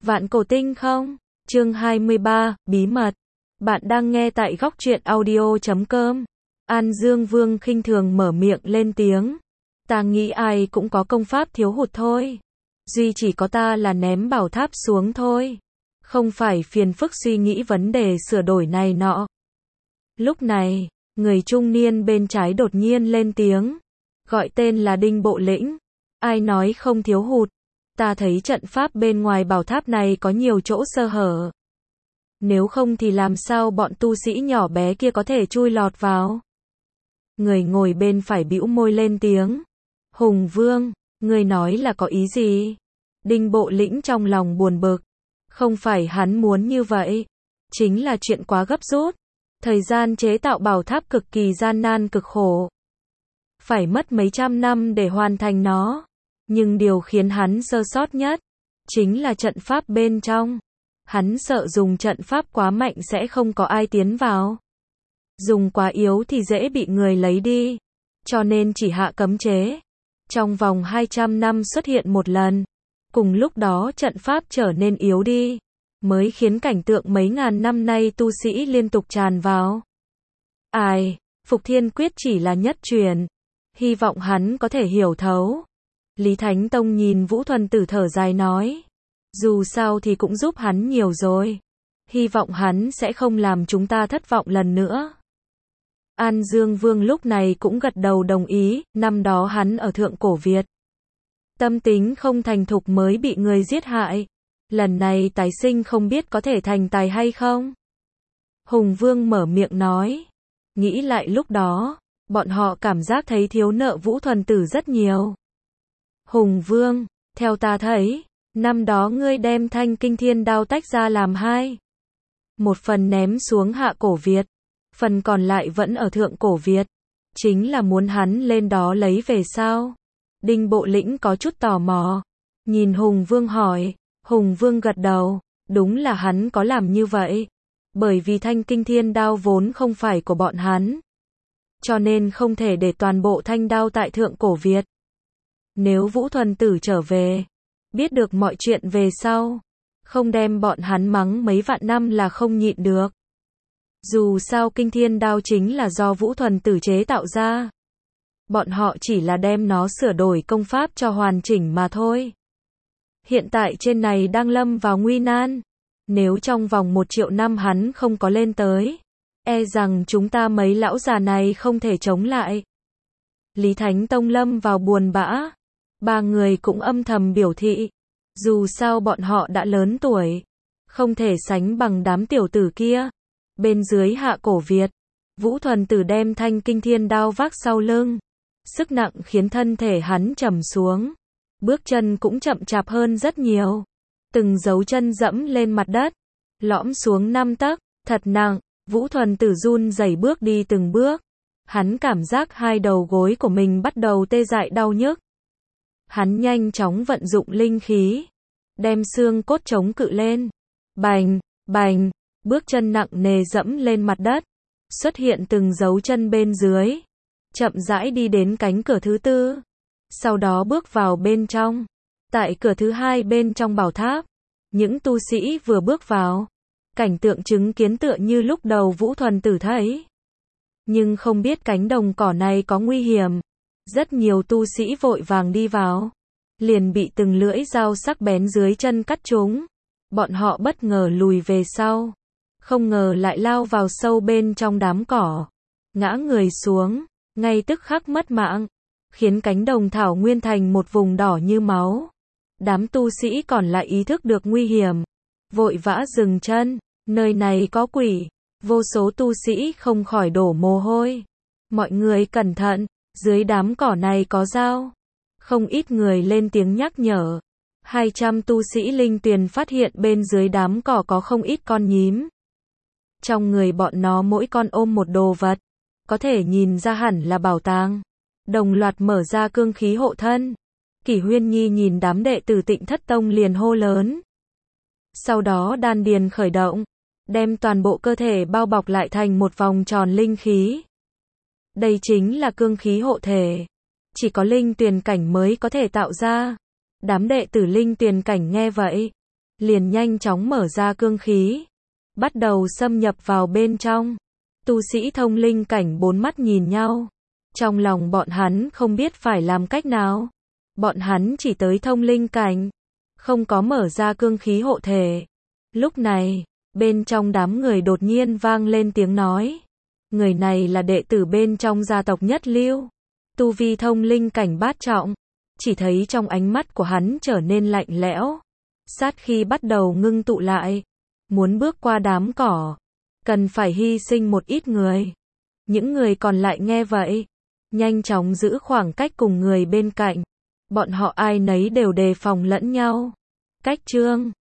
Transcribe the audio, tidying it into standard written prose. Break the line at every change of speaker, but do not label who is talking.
Vạn Cổ Tinh không? Chương 23, Bí mật. Bạn đang nghe tại góc truyện audio.com. An Dương Vương khinh thường mở miệng lên tiếng. Ta nghĩ ai cũng có công pháp thiếu hụt thôi. Duy chỉ có ta là ném bảo tháp xuống thôi. Không phải phiền phức suy nghĩ vấn đề sửa đổi này nọ. Lúc này, người trung niên bên trái đột nhiên lên tiếng. Gọi tên là Đinh Bộ Lĩnh. Ai nói không thiếu hụt? Ta thấy trận pháp bên ngoài bảo tháp này có nhiều chỗ sơ hở. Nếu không thì làm sao bọn tu sĩ nhỏ bé kia có thể chui lọt vào? Người ngồi bên phải bĩu môi lên tiếng. Hùng Vương, người nói là có ý gì? Đinh Bộ Lĩnh trong lòng buồn bực. Không phải hắn muốn như vậy. Chính là chuyện quá gấp rút. Thời gian chế tạo bảo tháp cực kỳ gian nan cực khổ. Phải mất mấy trăm năm để hoàn thành nó. Nhưng điều khiến hắn sơ sót nhất, chính là trận pháp bên trong. Hắn sợ dùng trận pháp quá mạnh sẽ không có ai tiến vào. Dùng quá yếu thì dễ bị người lấy đi. Cho nên chỉ hạ cấm chế. Trong vòng 200 năm xuất hiện một lần. Cùng lúc đó trận pháp trở nên yếu đi. Mới khiến cảnh tượng mấy ngàn năm nay tu sĩ liên tục tràn vào. Ai, Phục Thiên Quyết chỉ là nhất truyền. Hy vọng hắn có thể hiểu thấu. Lý Thánh Tông nhìn Vũ Thuần Tử thở dài nói. Dù sao thì cũng giúp hắn nhiều rồi. Hy vọng hắn sẽ không làm chúng ta thất vọng lần nữa. An Dương Vương lúc này cũng gật đầu đồng ý, năm đó hắn ở Thượng Cổ Việt. Tâm tính không thành thục mới bị người giết hại. Lần này tái sinh không biết có thể thành tài hay không? Hùng Vương mở miệng nói. Nghĩ lại lúc đó, bọn họ cảm giác thấy thiếu nợ Vũ Thuần Tử rất nhiều. Hùng Vương, theo ta thấy, năm đó ngươi đem Thanh Kinh Thiên Đao tách ra làm hai. Một phần ném xuống Hạ Cổ Việt, phần còn lại vẫn ở Thượng Cổ Việt. Chính là muốn hắn lên đó lấy về sao? Đinh Bộ Lĩnh có chút tò mò. Nhìn Hùng Vương hỏi, Hùng Vương gật đầu, đúng là hắn có làm như vậy. Bởi vì Thanh Kinh Thiên Đao vốn không phải của bọn hắn. Cho nên không thể để toàn bộ thanh đao tại Thượng Cổ Việt. Nếu Vũ Thuần Tử trở về, biết được mọi chuyện về sau, không đem bọn hắn mắng mấy vạn năm là không nhịn được. Dù sao Kinh Thiên Đao chính là do Vũ Thuần Tử chế tạo ra. Bọn họ chỉ là đem nó sửa đổi công pháp cho hoàn chỉnh mà thôi. Hiện tại trên này đang lâm vào nguy nan. Nếu trong vòng 1 triệu năm hắn không có lên tới, e rằng chúng ta mấy lão già này không thể chống lại. Lý Thánh Tông lâm vào buồn bã. Ba người cũng âm thầm biểu thị. Dù sao bọn họ đã lớn tuổi. Không thể sánh bằng đám tiểu tử kia. Bên dưới Hạ Cổ Việt, Vũ Thuần Tử đem Thanh Kinh Thiên Đao vác sau lưng. Sức nặng khiến thân thể hắn trầm xuống. Bước chân cũng chậm chạp hơn rất nhiều. Từng dấu chân dẫm lên mặt đất. Lõm xuống 5 tấc, thật nặng. Vũ Thuần Tử run rẩy bước đi từng bước. Hắn cảm giác hai đầu gối của mình bắt đầu tê dại đau nhức. Hắn nhanh chóng vận dụng linh khí. Đem xương cốt chống cự lên. Bành, bành, bước chân nặng nề dẫm lên mặt đất. Xuất hiện từng dấu chân bên dưới. Chậm rãi đi đến cánh cửa thứ 4. Sau đó bước vào bên trong. Tại cửa thứ 2 bên trong bảo tháp. Những tu sĩ vừa bước vào. Cảnh tượng chứng kiến tựa như lúc đầu Vũ Thuần Tử thấy. Nhưng không biết cánh đồng cỏ này có nguy hiểm. Rất nhiều tu sĩ vội vàng đi vào. Liền bị từng lưỡi dao sắc bén dưới chân cắt trúng. Bọn họ bất ngờ lùi về sau. Không ngờ lại lao vào sâu bên trong đám cỏ. Ngã người xuống. Ngay tức khắc mất mạng. Khiến cánh đồng thảo nguyên thành một vùng đỏ như máu. Đám tu sĩ còn lại ý thức được nguy hiểm. Vội vã dừng chân. Nơi này có quỷ. Vô số tu sĩ không khỏi đổ mồ hôi. Mọi người cẩn thận. Dưới đám cỏ này có dao. Không ít người lên tiếng nhắc nhở. 200 tu sĩ linh tuyền phát hiện bên dưới đám cỏ có không ít con nhím. Trong người bọn nó mỗi con ôm một đồ vật. Có thể nhìn ra hẳn là bảo tàng. Đồng loạt mở ra cương khí hộ thân. Kỷ Huyên Nhi nhìn đám đệ tử Tịnh Thất Tông liền hô lớn. Sau đó đan điền khởi động. Đem toàn bộ cơ thể bao bọc lại thành một vòng tròn linh khí. Đây chính là cương khí hộ thể. Chỉ có linh tuyền cảnh mới có thể tạo ra. Đám đệ tử linh tuyền cảnh nghe vậy. liền nhanh chóng mở ra cương khí, bắt đầu xâm nhập vào bên trong. Tu sĩ thông linh cảnh bốn mắt nhìn nhau. Trong lòng bọn hắn không biết phải làm cách nào. Bọn hắn chỉ tới thông linh cảnh, không có mở ra cương khí hộ thể. Lúc này, bên trong đám người đột nhiên vang lên tiếng nói. Người này là đệ tử bên trong gia tộc Nhất Lưu, tu vi thông linh cảnh bát trọng. Chỉ thấy trong ánh mắt của hắn trở nên lạnh lẽo, sát khí bắt đầu ngưng tụ lại. Muốn bước qua đám cỏ, cần phải hy sinh một ít người. Những người còn lại nghe vậy, nhanh chóng giữ khoảng cách cùng người bên cạnh. Bọn họ ai nấy đều đề phòng lẫn nhau. Cách chương